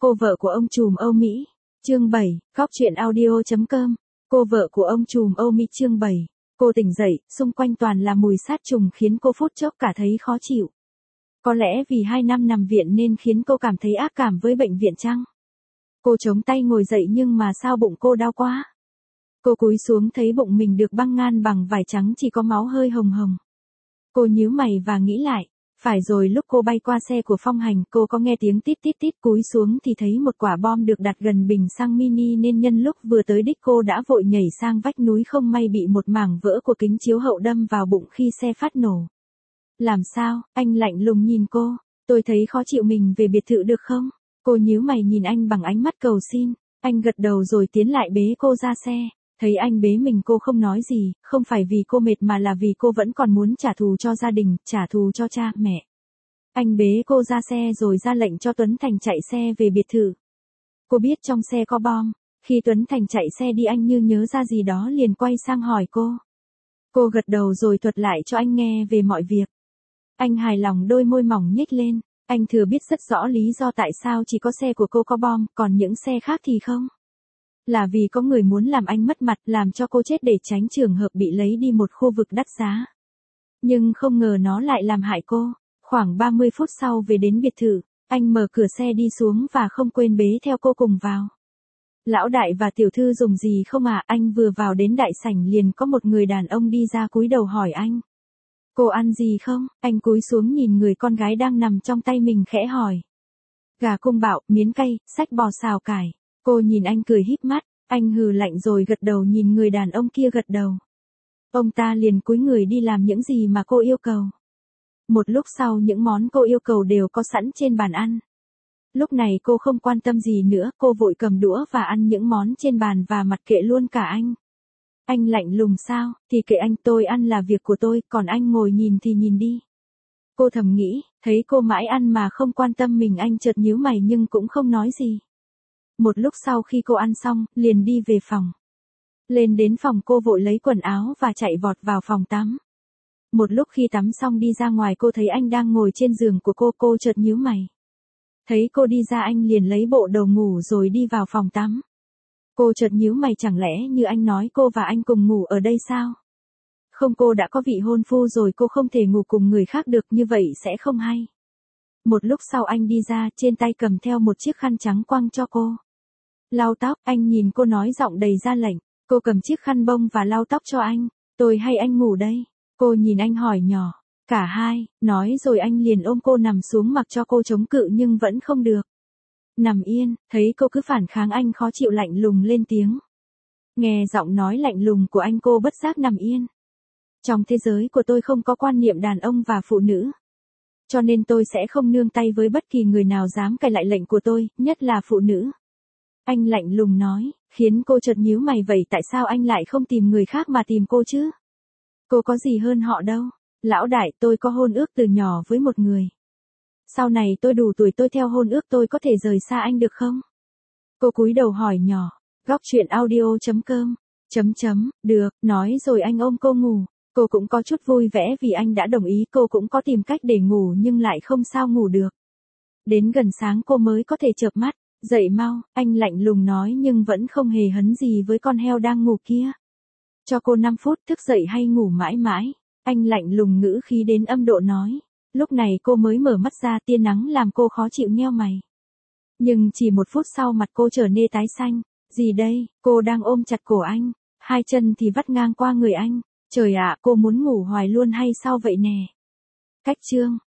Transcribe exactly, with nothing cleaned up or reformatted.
Cô vợ của ông trùm Âu Mỹ. Chương bảy, góc truyện audio chấm com. Cô vợ của ông trùm Âu Mỹ chương bảy. Cô tỉnh dậy, xung quanh toàn là mùi sát trùng khiến cô phút chốc cả thấy khó chịu. Có lẽ vì hai năm nằm viện nên khiến cô cảm thấy ác cảm với bệnh viện chăng? Cô chống tay ngồi dậy nhưng mà sao bụng cô đau quá? Cô cúi xuống thấy bụng mình được băng ngan bằng vải trắng chỉ có máu hơi hồng hồng. Cô nhíu mày và nghĩ lại. Phải rồi, lúc cô bay qua xe của Phong Hành, cô có nghe tiếng tít tít tít, cúi xuống thì thấy một quả bom được đặt gần bình xăng mini nên nhân lúc vừa tới đích cô đã vội nhảy sang vách núi, không may bị một mảng vỡ của kính chiếu hậu đâm vào bụng khi xe phát nổ. Làm sao? Anh lạnh lùng nhìn cô. Tôi thấy khó chịu, mình về biệt thự được không? Cô nhíu mày nhìn anh bằng ánh mắt cầu xin. Anh gật đầu rồi tiến lại bế cô ra xe. Thấy anh bế mình cô không nói gì, không phải vì cô mệt mà là vì cô vẫn còn muốn trả thù cho gia đình, trả thù cho cha, mẹ. Anh bế cô ra xe rồi ra lệnh cho Tuấn Thành chạy xe về biệt thự. Cô biết trong xe có bom. Khi Tuấn Thành chạy xe đi anh như nhớ ra gì đó liền quay sang hỏi cô. Cô gật đầu rồi thuật lại cho anh nghe về mọi việc. Anh hài lòng, đôi môi mỏng nhếch lên. Anh thừa biết rất rõ lý do tại sao chỉ có xe của cô có bom, còn những xe khác thì không. Là vì có người muốn làm anh mất mặt, làm cho cô chết để tránh trường hợp bị lấy đi một khu vực đắt giá. Nhưng không ngờ nó lại làm hại cô. Khoảng ba mươi phút sau về đến biệt thự, anh mở cửa xe đi xuống và không quên bế theo cô cùng vào. Lão đại và tiểu thư dùng gì không à? Anh vừa vào đến đại sảnh liền có một người đàn ông đi ra cúi đầu hỏi anh. Cô ăn gì không? Anh cúi xuống nhìn người con gái đang nằm trong tay mình khẽ hỏi. Gà cung bạo, miến cay, sách bò xào cải. Cô nhìn anh cười híp mắt, anh hừ lạnh rồi gật đầu nhìn người đàn ông kia gật đầu. Ông ta liền cúi người đi làm những gì mà cô yêu cầu. Một lúc sau những món cô yêu cầu đều có sẵn trên bàn ăn. Lúc này cô không quan tâm gì nữa, cô vội cầm đũa và ăn những món trên bàn và mặc kệ luôn cả anh. Anh lạnh lùng sao, thì kệ anh, tôi ăn là việc của tôi, còn anh ngồi nhìn thì nhìn đi. Cô thầm nghĩ, thấy cô mãi ăn mà không quan tâm mình, anh chợt nhíu mày nhưng cũng không nói gì. Một lúc sau khi cô ăn xong, liền đi về phòng. Lên đến phòng cô vội lấy quần áo và chạy vọt vào phòng tắm. Một lúc khi tắm xong đi ra ngoài cô thấy anh đang ngồi trên giường của cô, cô chợt nhíu mày. Thấy cô đi ra anh liền lấy bộ đồ ngủ rồi đi vào phòng tắm. Cô chợt nhíu mày, chẳng lẽ như anh nói cô và anh cùng ngủ ở đây sao? Không, cô đã có vị hôn phu rồi, cô không thể ngủ cùng người khác được, như vậy sẽ không hay. Một lúc sau anh đi ra, trên tay cầm theo một chiếc khăn trắng quăng cho cô. Lau tóc, anh nhìn cô nói giọng đầy ra lệnh. Cô cầm chiếc khăn bông và lau tóc cho anh. Tôi hay anh ngủ đây? Cô nhìn anh hỏi nhỏ. Cả hai, nói rồi anh liền ôm cô nằm xuống mặc cho cô chống cự nhưng vẫn không được. Nằm yên, thấy cô cứ phản kháng anh khó chịu lạnh lùng lên tiếng. Nghe giọng nói lạnh lùng của anh cô bất giác nằm yên. Trong thế giới của tôi không có quan niệm đàn ông và phụ nữ. Cho nên tôi sẽ không nương tay với bất kỳ người nào dám cãi lại lệnh của tôi, nhất là phụ nữ. Anh lạnh lùng nói, khiến cô chợt nhíu mày, vậy tại sao anh lại không tìm người khác mà tìm cô chứ? Cô có gì hơn họ đâu. Lão đại, tôi có hôn ước từ nhỏ với một người. Sau này tôi đủ tuổi, tôi theo hôn ước, tôi có thể rời xa anh được không? Cô cúi đầu hỏi nhỏ. Góc truyện audio chấm com. Chấm chấm, được, nói rồi anh ôm cô ngủ. Cô cũng có chút vui vẻ vì anh đã đồng ý, cô cũng có tìm cách để ngủ nhưng lại không sao ngủ được. Đến gần sáng cô mới có thể chợp mắt. Dậy mau, anh lạnh lùng nói nhưng vẫn không hề hấn gì với con heo đang ngủ kia. Cho cô năm phút, thức dậy hay ngủ mãi mãi. Anh lạnh lùng ngữ khí đến âm độ nói. Lúc này cô mới mở mắt ra, tia nắng làm cô khó chịu nheo mày. Nhưng chỉ một phút sau mặt cô trở nên tái xanh. Gì đây? Cô đang ôm chặt cổ anh. Hai chân thì vắt ngang qua người anh. Trời ạ, cô muốn ngủ hoài luôn hay sao vậy nè? Cách chương.